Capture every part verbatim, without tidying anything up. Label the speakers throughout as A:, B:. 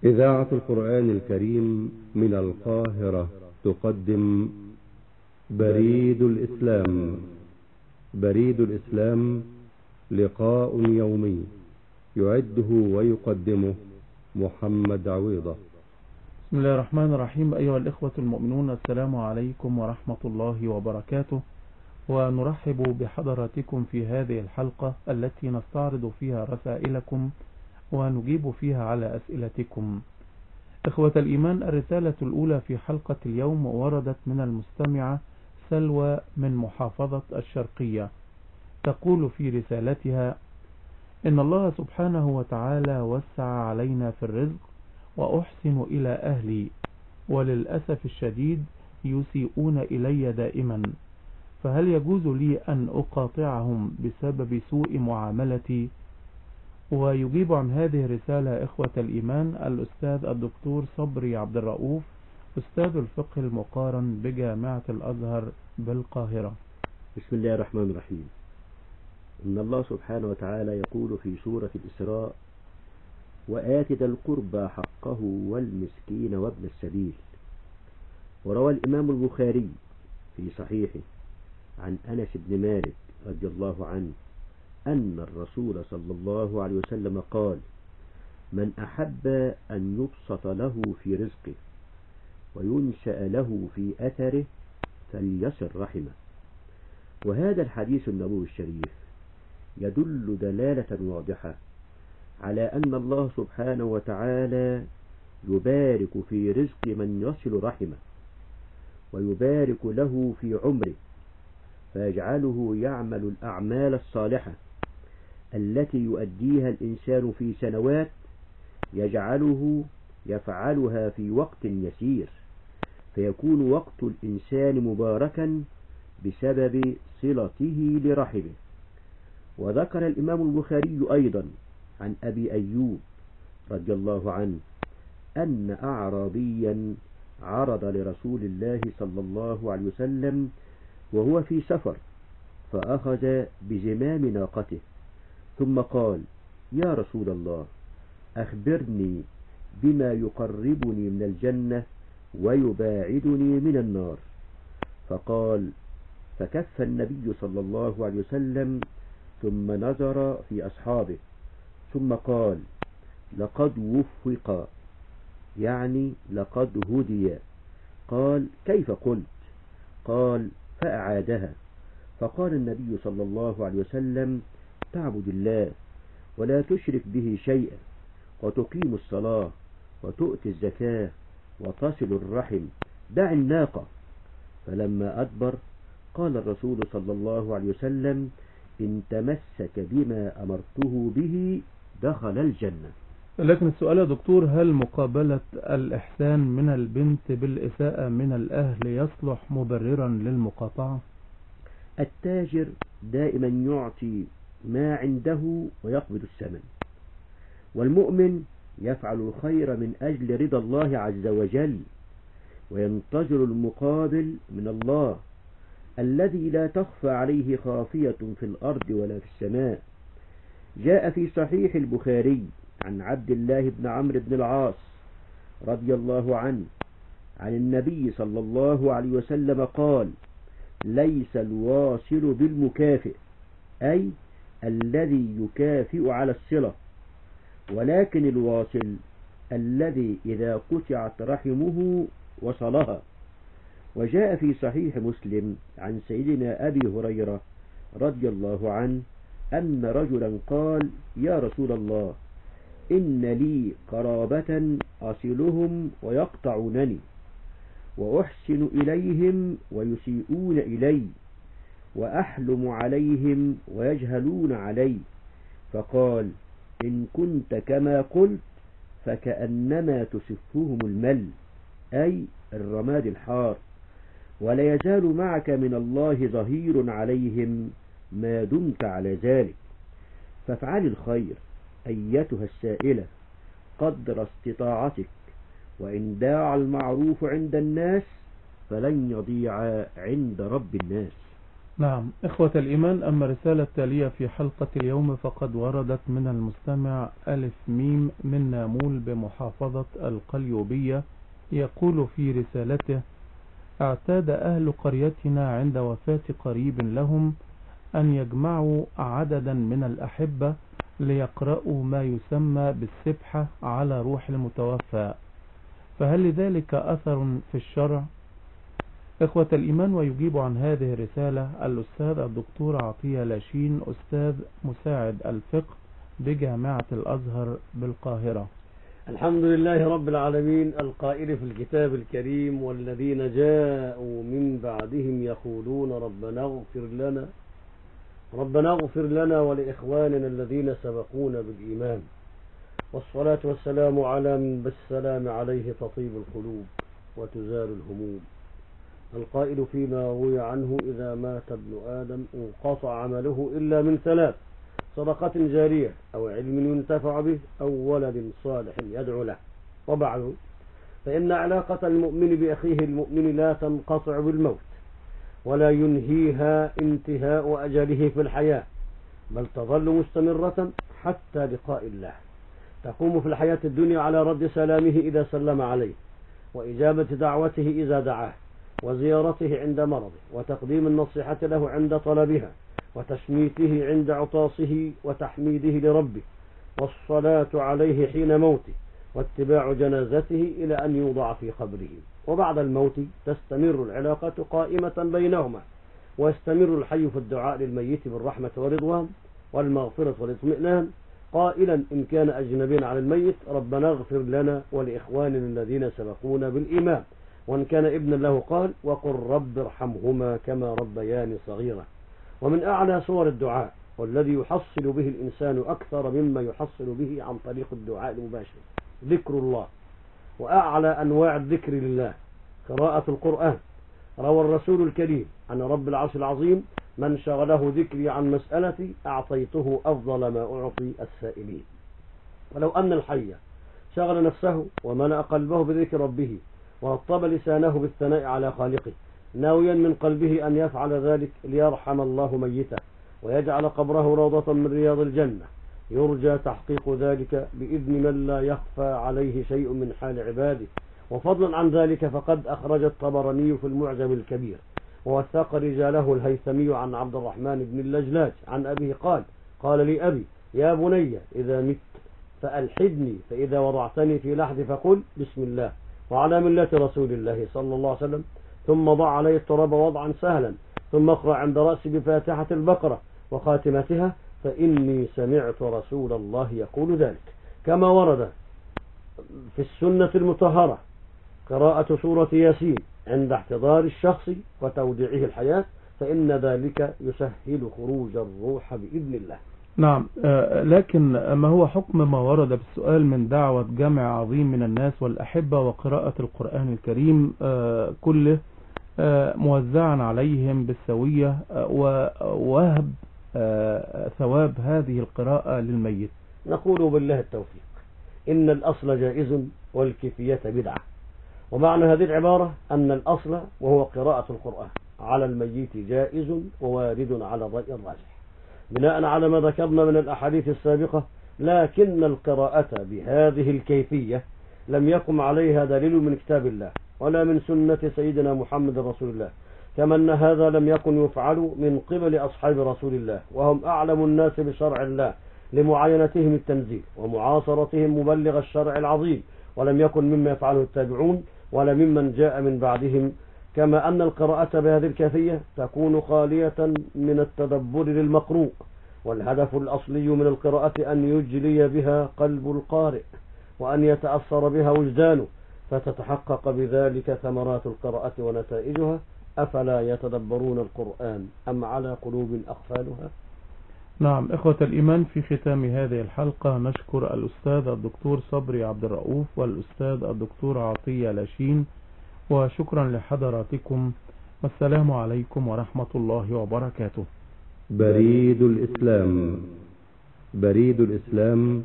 A: إذاعة القرآن الكريم من القاهرة تقدم بريد الإسلام. بريد الإسلام لقاء يومي يعده ويقدمه محمد عويضة.
B: بسم الله الرحمن الرحيم. أيها الإخوة المؤمنون، السلام عليكم ورحمة الله وبركاته، ونرحب بحضراتكم في هذه الحلقة التي نستعرض فيها رسائلكم ونجيب فيها على أسئلتكم. إخوة الإيمان، الرسالة الأولى في حلقة اليوم وردت من المستمعة سلوى من محافظة الشرقية، تقول في رسالتها: إن الله سبحانه وتعالى وسع علينا في الرزق وأحسن إلى أهلي، وللأسف الشديد يسيئون إلي دائما، فهل يجوز لي أن أقاطعهم بسبب سوء معاملتي؟ ويجيب عن هذه الرسالة إخوة الإيمان الأستاذ الدكتور صبري عبد الرؤوف، أستاذ الفقه المقارن بجامعة الأزهر بالقاهرة.
C: بسم الله الرحمن الرحيم. إن الله سبحانه وتعالى يقول في سورة الإسراء: وآت ذا القربى حقه والمسكين وابن السبيل. وروى الإمام البخاري في صحيحه عن أنس بن مالك رضي الله عنه أن الرسول صلى الله عليه وسلم قال: من أحب أن يبسط له في رزقه وينشأ له في أثره فليصل رحمه. وهذا الحديث النبوي الشريف يدل دلالة واضحة على أن الله سبحانه وتعالى يبارك في رزق من يصل رحمه، ويبارك له في عمره، فيجعله يعمل الأعمال الصالحة التي يؤديها الإنسان في سنوات، يجعله يفعلها في وقت يسير، فيكون وقت الإنسان مباركا بسبب صلته لرحمه. وذكر الإمام البخاري أيضا عن أبي أيوب رضي الله عنه أن أعرابيا عرض لرسول الله صلى الله عليه وسلم وهو في سفر، فأخذ بزمام ناقته ثم قال: يا رسول الله، أخبرني بما يقربني من الجنة ويباعدني من النار. فقال: فكف النبي صلى الله عليه وسلم ثم نظر في أصحابه ثم قال: لقد وفق، يعني لقد هدي. قال: كيف قلت؟ قال: فأعادها. فقال النبي صلى الله عليه وسلم: تعبد الله ولا تشرك به شيئا، وتقيم الصلاة وتؤتي الزكاة وتصل الرحم، دع الناقة. فلما أدبر قال الرسول صلى الله عليه وسلم: إن تمسك بما أمرته به دخل الجنة.
B: لكن السؤال يا دكتور، هل مقابلة الإحسان من البنت بالإساءة من الأهل يصلح مبررا للمقاطعة؟
C: التاجر دائما يعطي ما عنده ويقبض الثمن، والمؤمن يفعل الخير من أجل رضا الله عز وجل، وينتظر المقابل من الله الذي لا تخفى عليه خافية في الأرض ولا في السماء. جاء في صحيح البخاري عن عبد الله بن عمرو بن العاص رضي الله عنه عن النبي صلى الله عليه وسلم قال: ليس الواصل بالمكافئ، أي الذي يكافئ على الصلة، ولكن الواصل الذي إذا قطعت رحمه وصلها. وجاء في صحيح مسلم عن سيدنا أبي هريرة رضي الله عنه أن رجلا قال: يا رسول الله، إن لي قرابة أصلهم ويقطعونني، وأحسن إليهم ويسيئون إلي، وأحلم عليهم ويجهلون علي. فقال: إن كنت كما قلت فكأنما تسفهم المل، أي الرماد الحار، ولا يزال معك من الله ظهير عليهم ما دمت على ذلك. فافعل الخير أيتها السائلة قدر استطاعتك، وإن داع المعروف عند الناس فلن يضيع عند رب الناس.
B: نعم إخوة الإيمان، أما الرسالة التالية في حلقة اليوم فقد وردت من المستمع ألف ميم من نامول بمحافظة القليوبية، يقول في رسالته: اعتاد أهل قريتنا عند وفاة قريب لهم أن يجمعوا عددا من الأحبة ليقرأوا ما يسمى بالسبحة على روح المتوفى، فهل لذلك أثر في الشرع؟ إخوة الإيمان، ويجيب عن هذه الرسالة الأستاذ الدكتور عطية لاشين، أستاذ مساعد الفقه بجامعة الأزهر بالقاهرة.
D: الحمد لله رب العالمين، القائل في الكتاب الكريم: والذين جاءوا من بعدهم يقولون ربنا اغفر لنا ربنا اغفر لنا ولإخواننا الذين سبقونا بالإيمان، والصلاة والسلام على من بالسلام عليه تطيب القلوب وتزال الهموم. القائل فيما روي عنه: إذا مات ابن آدم انقطع عمله إلا من ثلاث: صدقة جارية، أو علم ينتفع به، أو ولد صالح يدعو له. وبعد، فإن علاقة المؤمن بأخيه المؤمن لا تنقطع بالموت، ولا ينهيها انتهاء أجله في الحياة، بل تظل مستمرة حتى لقاء الله. تقوم في الحياة الدنيا على رد سلامه إذا سلم عليه، وإجابة دعوته إذا دعاه، وزيارته عند مرضه، وتقديم النصيحة له عند طلبها، وتشميته عند عطاسه، وتحميده لربه، والصلاة عليه حين موته، واتباع جنازته إلى أن يوضع في قبره. وبعد الموت تستمر العلاقة قائمة بينهما، ويستمر الحي في الدعاء للميت بالرحمة والرضوان والمغفرة والاطمئنان، قائلا إن كان أجنبيا على الميت: ربنا اغفر لنا ولإخواننا الذين سبقونا بالإيمان. وإن كان ابنا له قال: وقل رب ارحمهما كما ربياني صغيرا. ومن أعلى صور الدعاء، والذي يحصل به الإنسان أكثر مما يحصل به عن طريق الدعاء المباشر، ذكر الله. وأعلى أنواع الذكر لله قراءة القرآن. روى الرسول الكريم عن رب العرش العظيم: من شغله ذكري عن مسألتي أعطيته أفضل ما أعطي السائلين. ولو أن الحي شغل نفسه وملأ قلبه بذكر ربه، ورطب لسانه بالثناء على خالقه، ناويا من قلبه أن يفعل ذلك ليرحم الله ميته ويجعل قبره روضة من رياض الجنة، يرجى تحقيق ذلك بإذن من لا يخفى عليه شيء من حال عباده. وفضلا عن ذلك فقد أخرج الطبراني في المعجم الكبير ووثق رجاله الهيثمي عن عبد الرحمن بن اللجلاج عن أبيه قال: قال لي أبي: يا بني إذا مت فألحدني، فإذا وضعتني في لحد فقل بسم الله وعلى ملة رسول الله صلى الله عليه وسلم، ثم ضع عليه التراب وضعا سهلا، ثم اقرأ عند رأسي بفاتحة البقرة وخاتمتها: فإني سمعت رسول الله يقول ذلك. كما ورد في السنة المطهرة قراءة سورة ياسين عند احتضار الشخص وتوديعه الحياة، فإن ذلك يسهل خروج الروح بإذن الله.
B: نعم، لكن ما هو حكم ما ورد بالسؤال من دعوة جمع عظيم من الناس والأحبة وقراءة القرآن الكريم كله موزعا عليهم بالسوية، ووهب ثواب هذه القراءة للميت؟
D: نقول بالله التوفيق: إن الأصل جائز والكيفية بدعة. ومعنى هذه العبارة أن الأصل وهو قراءة القرآن على الميت جائز ووارد على الرأي الراجح بناء على ما ذكرنا من الأحاديث السابقة، لكن القراءة بهذه الكيفية لم يقم عليها دليل من كتاب الله ولا من سنة سيدنا محمد رسول الله، كما أن هذا لم يكن يفعل من قبل أصحاب رسول الله، وهم أعلم الناس بشرع الله لمعاينتهم التنزيل ومعاصرتهم مبلغ الشرع العظيم، ولم يكن مما يفعله التابعون ولا ممن جاء من بعدهم. كما أن القراءة بهذه الكيفية تكون خالية من التدبر للمقروء، والهدف الأصلي من القراءة أن يجلي بها قلب القارئ وأن يتأثر بها وجدانه، فتتحقق بذلك ثمرات القراءة ونتائجها. أفلا يتدبرون القرآن أم على قلوب أقفالها؟
B: نعم إخوة الإيمان، في ختام هذه الحلقة نشكر الأستاذ الدكتور صبري عبد الرؤوف والأستاذ الدكتور عطية لاشين، وشكرا لحضراتكم، والسلام عليكم ورحمة الله وبركاته.
A: بريد الإسلام بريد الإسلام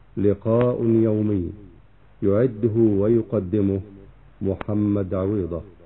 A: لقاء يومي يعده ويقدمه محمد عويضة.